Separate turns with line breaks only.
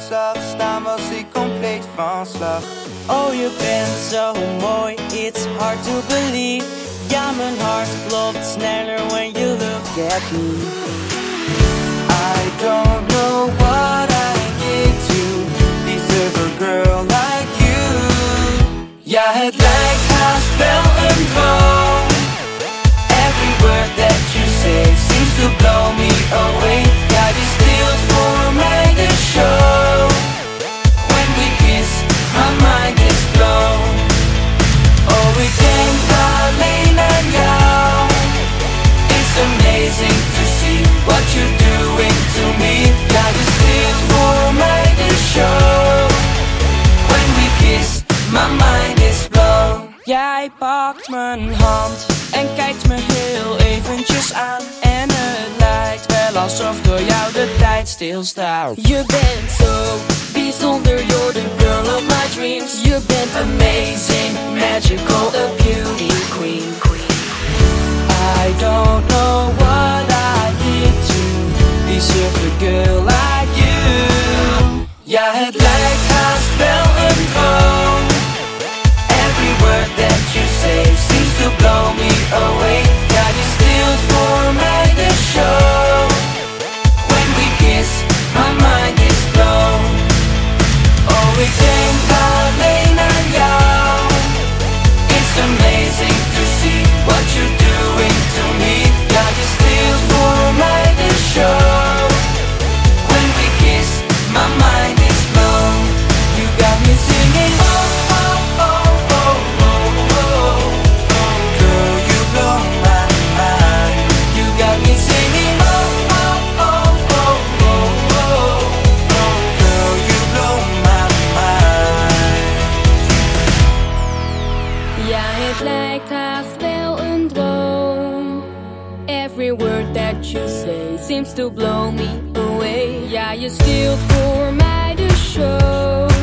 zag staan was ik compleet van slag.
Oh, je bent zo mooi, it's hard to believe. Ja, mijn hart klopt sneller when you look at me.
I don't know what I did to deserve a girl like you. Ja, het lijkt haast wel een droom. Every word that you say seems to blow me away. Ja, je steelt voor mij de show. When we kiss, my mind is blown. Oh, ik denk alleen aan jou. It's amazing to see what you're doing to me. Ja, je steelt voor mij de show. When we kiss, my mind is blown.
Jij pakt mijn hand en kijkt me heel eventjes aan. En het lijkt wel alsof door jou de tijd stilstaat. Je bent zo bijzonder, you're the girl of my dreams. Je bent amazing, magical, a beauty queen. I don't know what I did to deserve a girl like you.
Ja, het lijkt haast wel een droom. Every word that you say seems to blow me away. Ja, je steelt voor mij de show. When we kiss, my mind is blown. Oh, ik denk alleen aan jou. It's amazing to see what you're doing to me. Ja, je steelt voor mij de show. When we kiss, my mind is blown. You got me singing, oh, oh, oh, oh, oh, oh. Girl, you blow my mind. You got me singing, oh, oh, oh, oh, oh, oh. Girl, you blow my mind.
Ja, het lijkt haast wel een droom. Every word that you say seems to blow me away. Ja, je steelt voor mij de show.